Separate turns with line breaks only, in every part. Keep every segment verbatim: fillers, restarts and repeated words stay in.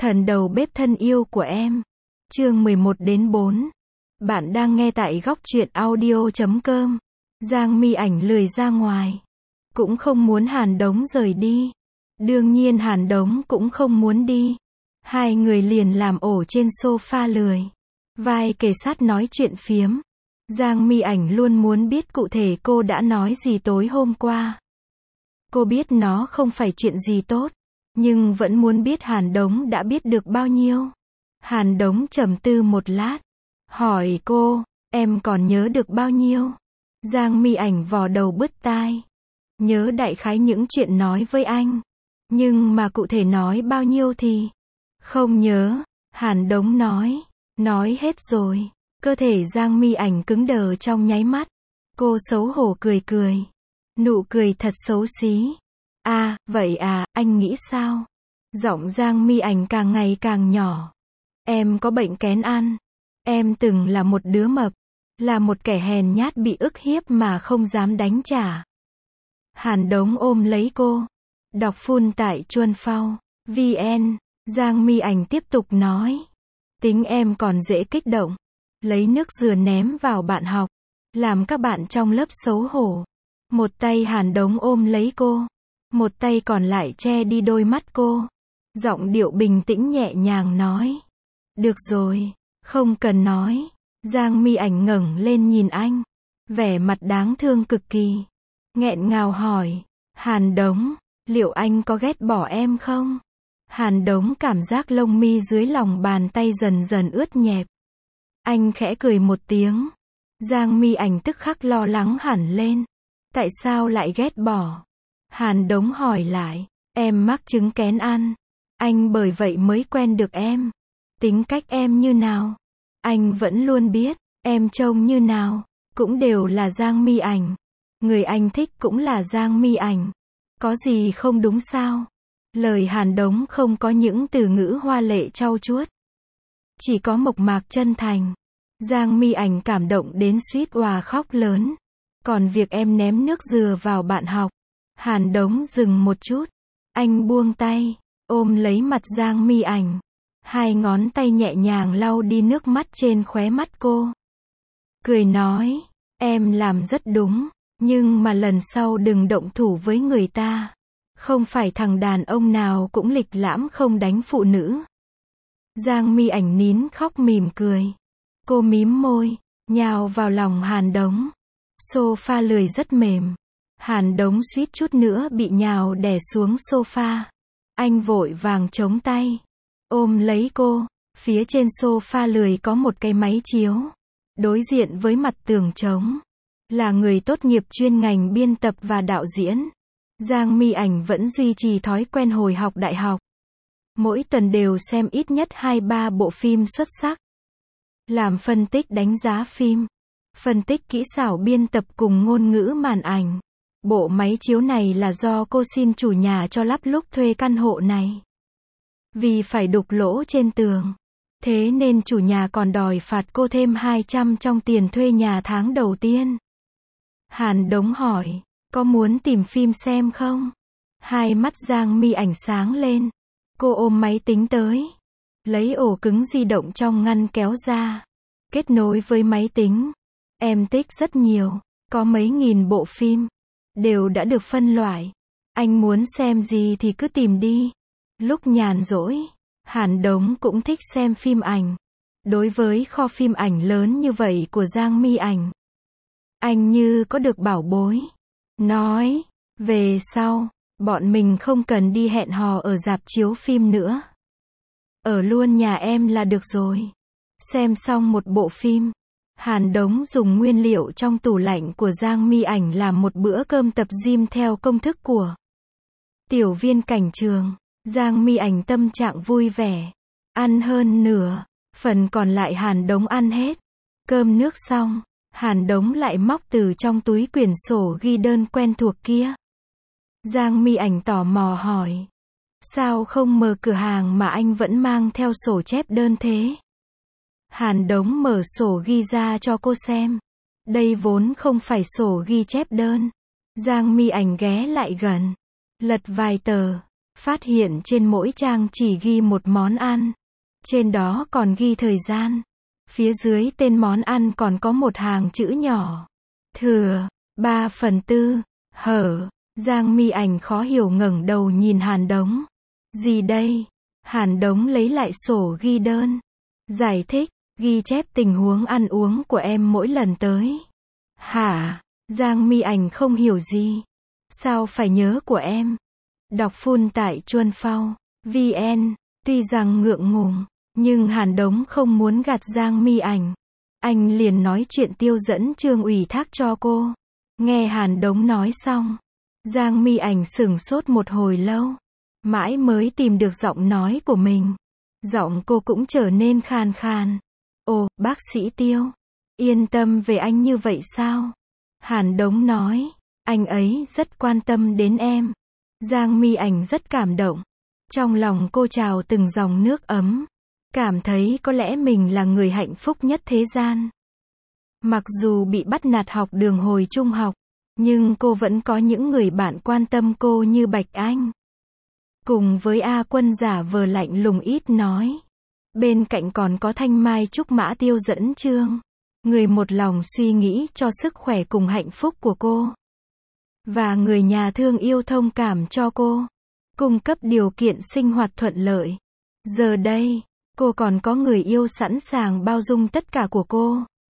Thần đầu bếp thân yêu của em. Chương mười một đến bốn. Bạn đang nghe tại góc truyện audio chấm com. Giang Mi Ảnh lười ra ngoài. Cũng không muốn Hàn Đống rời đi. Đương nhiên Hàn Đống cũng không muốn đi. Hai người liền làm ổ trên sofa lười. Vai kề sát nói chuyện phiếm. Giang Mi Ảnh luôn muốn biết cụ thể cô đã nói gì tối hôm qua. Cô biết nó không phải chuyện gì tốt, nhưng vẫn muốn biết Hàn Đống đã biết được bao nhiêu. Hàn Đống trầm tư một lát, hỏi cô, em còn nhớ được bao nhiêu? Giang Mi Ảnh vò đầu bứt tai. Nhớ đại khái những chuyện nói với anh, nhưng mà cụ thể nói bao nhiêu thì không nhớ. Hàn Đống nói, nói hết rồi. Cơ thể Giang Mi Ảnh cứng đờ trong nháy mắt. Cô xấu hổ cười cười. Nụ cười thật xấu xí. À, vậy à, anh nghĩ sao? Giọng Giang Mi Ảnh càng ngày càng nhỏ. Em có bệnh kén ăn. Em từng là một đứa mập. Là một kẻ hèn nhát bị ức hiếp mà không dám đánh trả. Hàn Đống ôm lấy cô. Đọc phun tại Chuân Phao vn. Giang Mi Ảnh tiếp tục nói. Tính em còn dễ kích động. Lấy nước dừa ném vào bạn học. Làm các bạn trong lớp xấu hổ. Một tay Hàn Đống ôm lấy cô. Một tay còn lại che đi đôi mắt cô. Giọng điệu bình tĩnh nhẹ nhàng nói. Được rồi, không cần nói. Giang Mi Ảnh ngẩng lên nhìn anh. Vẻ mặt đáng thương cực kỳ. Nghẹn ngào hỏi. Hàn Đống, liệu anh có ghét bỏ em không? Hàn Đống cảm giác lông mi dưới lòng bàn tay dần dần ướt nhẹp. Anh khẽ cười một tiếng. Giang Mi Ảnh tức khắc lo lắng hẳn lên. Tại sao lại ghét bỏ? Hàn Đống hỏi lại. Em mắc chứng kén ăn. Anh bởi vậy mới quen được em. Tính cách em như nào? Anh vẫn luôn biết. Em trông như nào? Cũng đều là Giang Mi Ảnh. Người anh thích cũng là Giang Mi Ảnh. Có gì không đúng sao? Lời Hàn Đống không có những từ ngữ hoa lệ trau chuốt. Chỉ có mộc mạc chân thành. Giang Mi Ảnh cảm động đến suýt òa khóc lớn. Còn việc em ném nước dừa vào bạn học. Hàn Đống dừng một chút. Anh buông tay, ôm lấy mặt Giang Mi Ảnh. Hai ngón tay nhẹ nhàng lau đi nước mắt trên khóe mắt cô. Cười nói, em làm rất đúng, nhưng mà lần sau đừng động thủ với người ta. Không phải thằng đàn ông nào cũng lịch lãm không đánh phụ nữ. Giang Mi Ảnh nín khóc mỉm cười. Cô mím môi, nhào vào lòng Hàn Đống. Sofa lười rất mềm. Hàn Đống suýt chút nữa bị nhào đè xuống sofa. Anh vội vàng chống tay. Ôm lấy cô. Phía trên sofa lười có một cái máy chiếu. Đối diện với mặt tường trống. Là người tốt nghiệp chuyên ngành biên tập và đạo diễn. Giang Mi Ảnh vẫn duy trì thói quen hồi học đại học. Mỗi tuần đều xem ít nhất hai ba bộ phim xuất sắc. Làm phân tích đánh giá phim. Phân tích kỹ xảo biên tập cùng ngôn ngữ màn ảnh. Bộ máy chiếu này là do cô xin chủ nhà cho lắp lúc thuê căn hộ này. Vì phải đục lỗ trên tường. Thế nên chủ nhà còn đòi phạt cô thêm hai trăm trong tiền thuê nhà tháng đầu tiên. Hàn Đống hỏi, có muốn tìm phim xem không? Hai mắt Giang Mi Ảnh sáng lên. Cô ôm máy tính tới. Lấy ổ cứng di động trong ngăn kéo ra. Kết nối với máy tính. Em tích rất nhiều. Có mấy nghìn bộ phim. Đều đã được phân loại. Anh muốn xem gì thì cứ tìm đi. Lúc nhàn rỗi, Hàn Đống cũng thích xem phim ảnh. Đối với kho phim ảnh lớn như vậy của Giang Mi Ảnh, anh như có được bảo bối. Nói, về sau, bọn mình không cần đi hẹn hò ở rạp chiếu phim nữa. Ở luôn nhà em là được rồi. Xem xong một bộ phim, Hàn Đống dùng nguyên liệu trong tủ lạnh của Giang Mi Ảnh làm một bữa cơm tập gym theo công thức của Tiểu Viên Cảnh Trường. Giang Mi Ảnh tâm trạng vui vẻ. Ăn hơn nửa. Phần còn lại Hàn Đống ăn hết. Cơm nước xong, Hàn Đống lại móc từ trong túi quyển sổ ghi đơn quen thuộc kia. Giang Mi Ảnh tò mò hỏi. Sao không mở cửa hàng mà anh vẫn mang theo sổ chép đơn thế? Hàn Đống mở sổ ghi ra cho cô xem. Đây vốn không phải sổ ghi chép đơn. Giang Mi Ảnh ghé lại gần. Lật vài tờ. Phát hiện trên mỗi trang chỉ ghi một món ăn. Trên đó còn ghi thời gian. Phía dưới tên món ăn còn có một hàng chữ nhỏ. Thừa, ba phần tư, hở. Giang Mi Ảnh khó hiểu ngẩng đầu nhìn Hàn Đống. Gì đây? Hàn Đống lấy lại sổ ghi đơn. Giải thích, ghi chép tình huống ăn uống của em mỗi lần tới. Hả? Giang Mi Ảnh không hiểu gì. Sao phải nhớ của em? Đọc full tại chuan phao chấm vn. Tuy rằng ngượng ngùng, nhưng Hàn Đống không muốn gạt Giang Mi Ảnh. Anh liền nói chuyện Tiêu dẫn chương ủy thác cho cô. Nghe Hàn Đống nói xong, Giang Mi Ảnh sửng sốt một hồi lâu, mãi mới tìm được giọng nói của mình. Giọng cô cũng trở nên khàn khàn. Ồ, bác sĩ Tiêu, yên tâm về anh như vậy sao? Hàn Đống nói, anh ấy rất quan tâm đến em. Giang Mi Ảnh rất cảm động. Trong lòng cô trào từng dòng nước ấm. Cảm thấy có lẽ mình là người hạnh phúc nhất thế gian. Mặc dù bị bắt nạt học đường hồi trung học, nhưng cô vẫn có những người bạn quan tâm cô như Bạch Anh. Cùng với A Quân giả vờ lạnh lùng ít nói. Bên cạnh còn có Thanh Mai Trúc Mã Tiêu dẫn chương. Người một lòng suy nghĩ cho sức khỏe cùng hạnh phúc của cô. Và người nhà thương yêu thông cảm cho cô. Cung cấp điều kiện sinh hoạt thuận lợi. Giờ đây, cô còn có người yêu sẵn sàng bao dung tất cả của cô.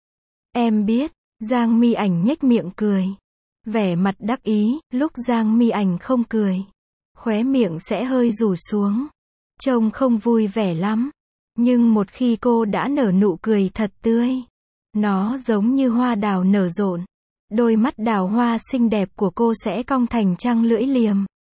Em biết, Giang Mi Ảnh nhếch miệng cười. Vẻ mặt đắc ý, lúc Giang Mi Ảnh không cười, khóe miệng sẽ hơi rủ xuống. Trông không vui vẻ lắm. Nhưng một khi cô đã nở nụ cười thật tươi, nó giống như hoa đào nở rộn. Đôi mắt đào hoa xinh đẹp của cô sẽ cong thành trăng lưỡi liềm.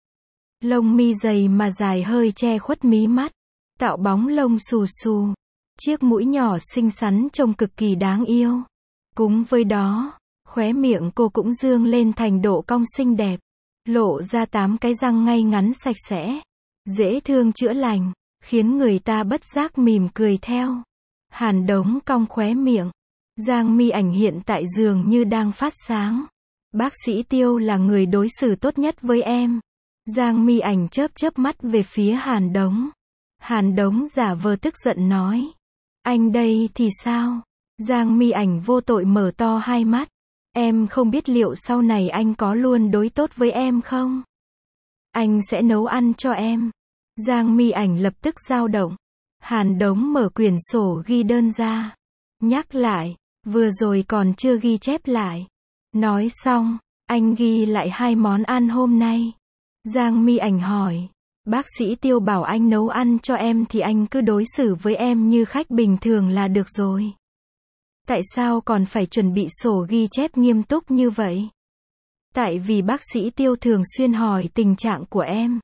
Lông mi dày mà dài hơi che khuất mí mắt, tạo bóng lông xù xù. Chiếc mũi nhỏ xinh xắn trông cực kỳ đáng yêu. Cùng với đó, khóe miệng cô cũng dương lên thành độ cong xinh đẹp, lộ ra tám cái răng ngay ngắn sạch sẽ, dễ thương chữa lành, khiến người ta bất giác mỉm cười theo. Hàn Đống cong khóe miệng. Giang Mi Ảnh hiện tại dường như đang phát sáng. Bác sĩ Tiêu là người đối xử tốt nhất với em. Giang Mi Ảnh chớp chớp mắt về phía Hàn Đống. Hàn Đống giả vờ tức giận nói. Anh đây thì sao? Giang Mi Ảnh vô tội mở to hai mắt. Em không biết liệu sau này anh có luôn đối tốt với em không? Anh sẽ nấu ăn cho em. Giang Mi Ảnh lập tức dao động. Hàn Đống mở quyển sổ ghi đơn ra. Nhắc lại, vừa rồi còn chưa ghi chép lại. Nói xong, anh ghi lại hai món ăn hôm nay. Giang Mi Ảnh hỏi. Bác sĩ Tiêu bảo anh nấu ăn cho em thì anh cứ đối xử với em như khách bình thường là được rồi. Tại sao còn phải chuẩn bị sổ ghi chép nghiêm túc như vậy? Tại vì bác sĩ Tiêu thường xuyên hỏi tình trạng của em.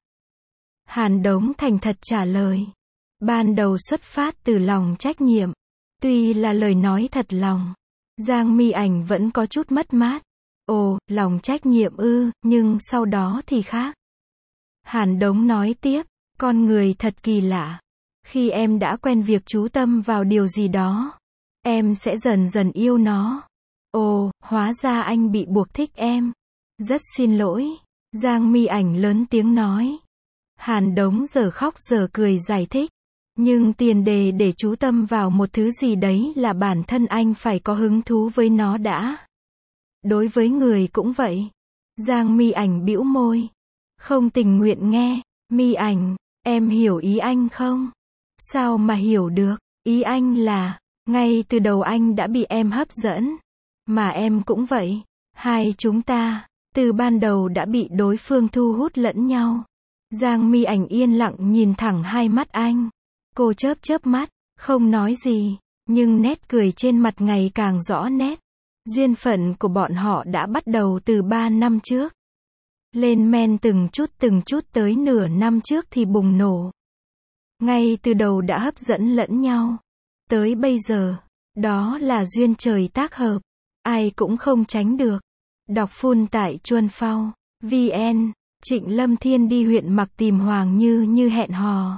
Hàn Đống thành thật trả lời. Ban đầu xuất phát từ lòng trách nhiệm. Tuy là lời nói thật lòng, Giang Mi Ảnh vẫn có chút mất mát. Ồ, lòng trách nhiệm ư, nhưng sau đó thì khác. Hàn Đống nói tiếp, con người thật kỳ lạ. Khi em đã quen việc chú tâm vào điều gì đó, em sẽ dần dần yêu nó. Ồ, hóa ra anh bị buộc thích em. Rất xin lỗi. Giang Mi Ảnh lớn tiếng nói. Hàn Đống giờ khóc giờ cười giải thích. Nhưng tiền đề để chú tâm vào một thứ gì đấy là bản thân anh phải có hứng thú với nó đã. Đối với người cũng vậy. Giang Mi Ảnh bĩu môi. Không tình nguyện nghe. Mi Ảnh, em hiểu ý anh không? Sao mà hiểu được? Ý anh là, ngay từ đầu anh đã bị em hấp dẫn. Mà em cũng vậy. Hai chúng ta, từ ban đầu đã bị đối phương thu hút lẫn nhau. Giang Mi Ảnh yên lặng nhìn thẳng hai mắt anh. Cô chớp chớp mắt, không nói gì, nhưng nét cười trên mặt ngày càng rõ nét. Duyên phận của bọn họ đã bắt đầu từ ba năm trước. Lên men từng chút từng chút tới nửa năm trước thì bùng nổ. Ngay từ đầu đã hấp dẫn lẫn nhau. Tới bây giờ, đó là duyên trời tác hợp. Ai cũng không tránh được. Đọc full tại chuan phao chấm vn. Trịnh Lâm Thiên đi huyện Mặc tìm Hoàng Như như hẹn hò.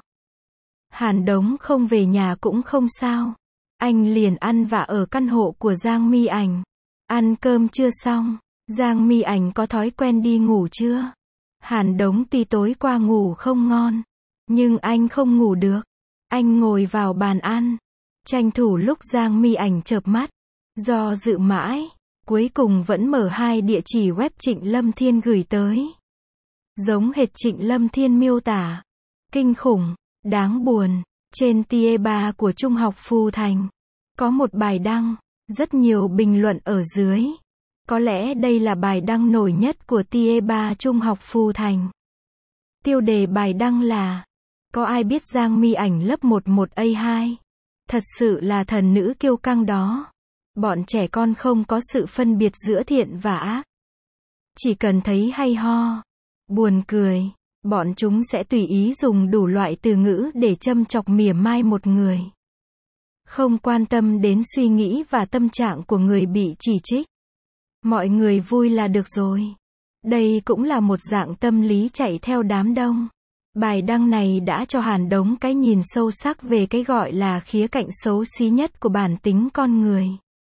Hàn Đống không về nhà cũng không sao. Anh liền ăn vạ ở căn hộ của Giang Mi Ảnh. Ăn cơm chưa xong, Giang Mi Ảnh có thói quen đi ngủ chưa? Hàn Đống tuy tối qua ngủ không ngon, nhưng anh không ngủ được. Anh ngồi vào bàn ăn, tranh thủ lúc Giang Mi Ảnh chợp mắt, do dự mãi, cuối cùng vẫn mở hai địa chỉ web Trịnh Lâm Thiên gửi tới. Giống hệt Trịnh Lâm Thiên miêu tả. Kinh khủng, đáng buồn. Trên tier ba của Trung học Phù Thành, có một bài đăng, rất nhiều bình luận ở dưới. Có lẽ đây là bài đăng nổi nhất của tier ba Trung học Phù Thành. Tiêu đề bài đăng là: có ai biết Giang Mi Ảnh lớp mười một A hai? Thật sự là thần nữ kiêu căng đó. Bọn trẻ con không có sự phân biệt giữa thiện và ác. Chỉ cần thấy hay ho, buồn cười, bọn chúng sẽ tùy ý dùng đủ loại từ ngữ để châm chọc mỉa mai một người. Không quan tâm đến suy nghĩ và tâm trạng của người bị chỉ trích. Mọi người vui là được rồi. Đây cũng là một dạng tâm lý chạy theo đám đông. Bài đăng này đã cho Hàn Đống cái nhìn sâu sắc về cái gọi là khía cạnh xấu xí nhất của bản tính con người.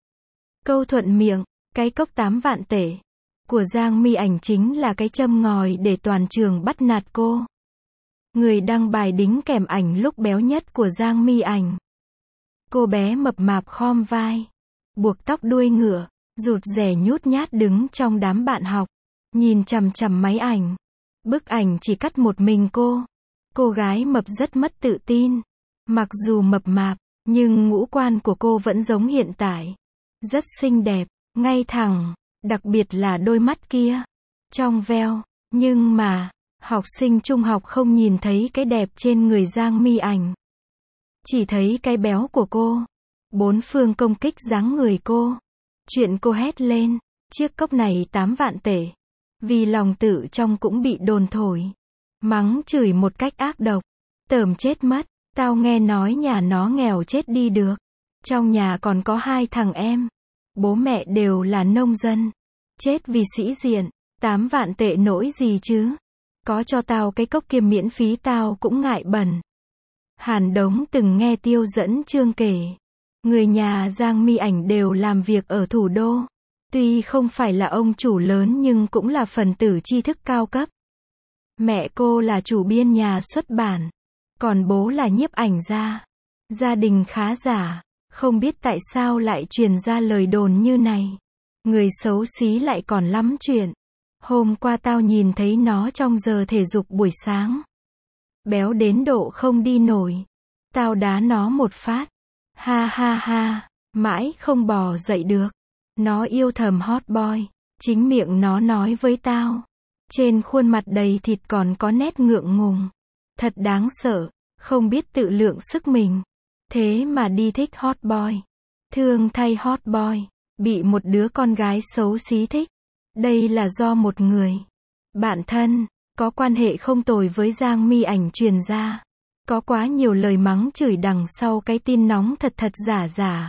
Câu thuận miệng, cái cốc tám vạn tệ của Giang Mi Ảnh chính là cái châm ngòi để toàn trường bắt nạt cô. Người đăng bài đính kèm ảnh lúc béo nhất của Giang Mi Ảnh. Cô bé mập mạp khom vai, buộc tóc đuôi ngựa, rụt rè nhút nhát đứng trong đám bạn học, nhìn chằm chằm máy ảnh. Bức ảnh chỉ cắt một mình cô. Cô gái mập rất mất tự tin. Mặc dù mập mạp, nhưng ngũ quan của cô vẫn giống hiện tại. Rất xinh đẹp, ngay thẳng, đặc biệt là đôi mắt kia. Trong veo, nhưng mà, học sinh trung học không nhìn thấy cái đẹp trên người Giang Mi Ảnh. Chỉ thấy cái béo của cô. Bốn phương công kích dáng người cô. Chuyện cô hét lên, chiếc cốc này tám vạn tệ. Vì lòng tự trong cũng bị đồn thổi. Mắng chửi một cách ác độc. Tởm chết mất, tao nghe nói nhà nó nghèo chết đi được. Trong nhà còn có hai thằng em. Bố mẹ đều là nông dân. Chết vì sĩ diện, tám vạn tệ nỗi gì chứ. Có cho tao cái cốc kia miễn phí tao cũng ngại bẩn. Hàn Đống từng nghe Tiêu Dẫn Chương kể. Người nhà Giang Mi Ảnh đều làm việc ở thủ đô. Tuy không phải là ông chủ lớn nhưng cũng là phần tử tri thức cao cấp. Mẹ cô là chủ biên nhà xuất bản. Còn bố là nhiếp ảnh gia. Gia đình khá giả. Không biết tại sao lại truyền ra lời đồn như này. Người xấu xí lại còn lắm chuyện. Hôm qua tao nhìn thấy nó trong giờ thể dục buổi sáng. Béo đến độ không đi nổi. Tao đá nó một phát. Ha ha ha, mãi không bò dậy được. Nó yêu thầm hot boy. Chính miệng nó nói với tao. Trên khuôn mặt đầy thịt còn có nét ngượng ngùng. Thật đáng sợ, không biết tự lượng sức mình. Thế mà đi thích hot boy. Thương thay hot boy. Bị một đứa con gái xấu xí thích. Đây là do một người bạn thân, có quan hệ không tồi với Giang Mi Ảnh truyền ra. Có quá nhiều lời mắng chửi đằng sau cái tin nóng thật thật giả giả.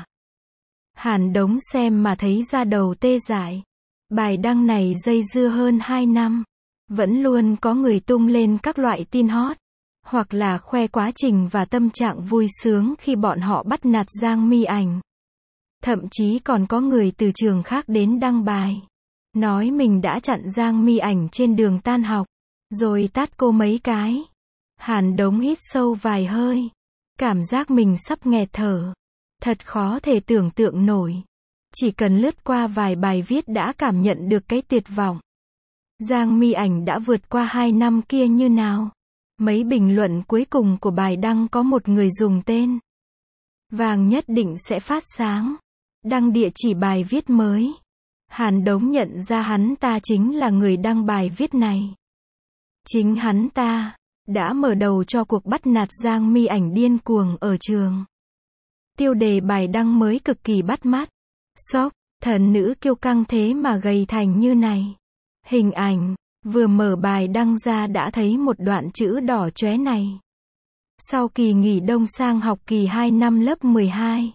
Hàn Đống xem mà thấy da đầu tê dại. Bài đăng này dây dưa hơn hai năm. Vẫn luôn có người tung lên các loại tin hot. Hoặc là khoe quá trình và tâm trạng vui sướng khi bọn họ bắt nạt Giang Mi Ảnh. Thậm chí còn có người từ trường khác đến đăng bài. Nói mình đã chặn Giang Mi Ảnh trên đường tan học. Rồi tát cô mấy cái. Hàn Đống hít sâu vài hơi. Cảm giác mình sắp nghẹt thở. Thật khó thể tưởng tượng nổi. Chỉ cần lướt qua vài bài viết đã cảm nhận được cái tuyệt vọng. Giang Mi Ảnh đã vượt qua hai năm kia như nào? Mấy bình luận cuối cùng của bài đăng có một người dùng tên Vàng nhất định sẽ phát sáng. Đăng địa chỉ bài viết mới. Hàn Đống nhận ra hắn ta chính là người đăng bài viết này. Chính hắn ta đã mở đầu cho cuộc bắt nạt Giang Mi Ảnh điên cuồng ở trường. Tiêu đề bài đăng mới cực kỳ bắt mắt. Sốc, thần nữ kiêu căng thế mà gầy thành như này. Hình ảnh, vừa mở bài đăng ra đã thấy một đoạn chữ đỏ chóe này. Sau kỳ nghỉ đông sang học kỳ hai năm lớp mười hai.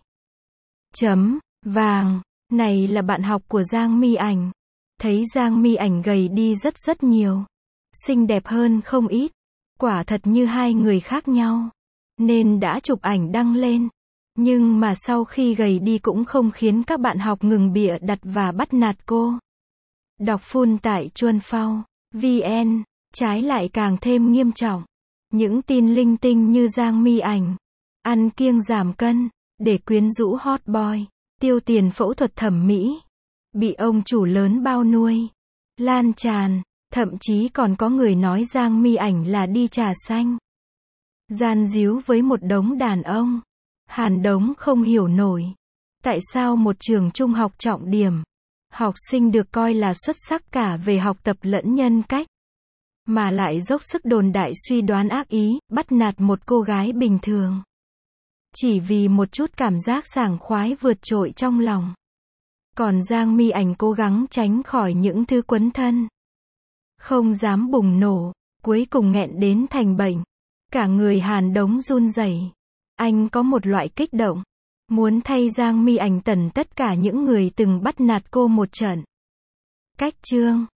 Chấm, vàng, này là bạn học của Giang Mi Ảnh. Thấy Giang Mi Ảnh gầy đi rất rất nhiều. Xinh đẹp hơn không ít. Quả thật như hai người khác nhau. Nên đã chụp ảnh đăng lên. Nhưng mà sau khi gầy đi cũng không khiến các bạn học ngừng bịa đặt và bắt nạt cô. Đọc full tại chuan phao chấm vn trái lại càng thêm nghiêm trọng. Những tin linh tinh như Giang My Ảnh ăn kiêng giảm cân để quyến rũ hot boy, tiêu tiền phẫu thuật thẩm mỹ, bị ông chủ lớn bao nuôi, lan tràn, thậm chí còn có người nói Giang My Ảnh là đi trà xanh, gian díu với một đống đàn ông. Hàn Đống không hiểu nổi, tại sao một trường trung học trọng điểm, học sinh được coi là xuất sắc cả về học tập lẫn nhân cách, mà lại dốc sức đồn đại suy đoán ác ý, bắt nạt một cô gái bình thường. Chỉ vì một chút cảm giác sảng khoái vượt trội trong lòng. Còn Giang My Ảnh cố gắng tránh khỏi những thứ quấn thân. Không dám bùng nổ, cuối cùng nghẹn đến thành bệnh. Cả người Hàn Đống run rẩy. Anh có một loại kích động. Muốn thay Giang My Ảnh tẩn tất cả những người từng bắt nạt cô một trận. Cách chương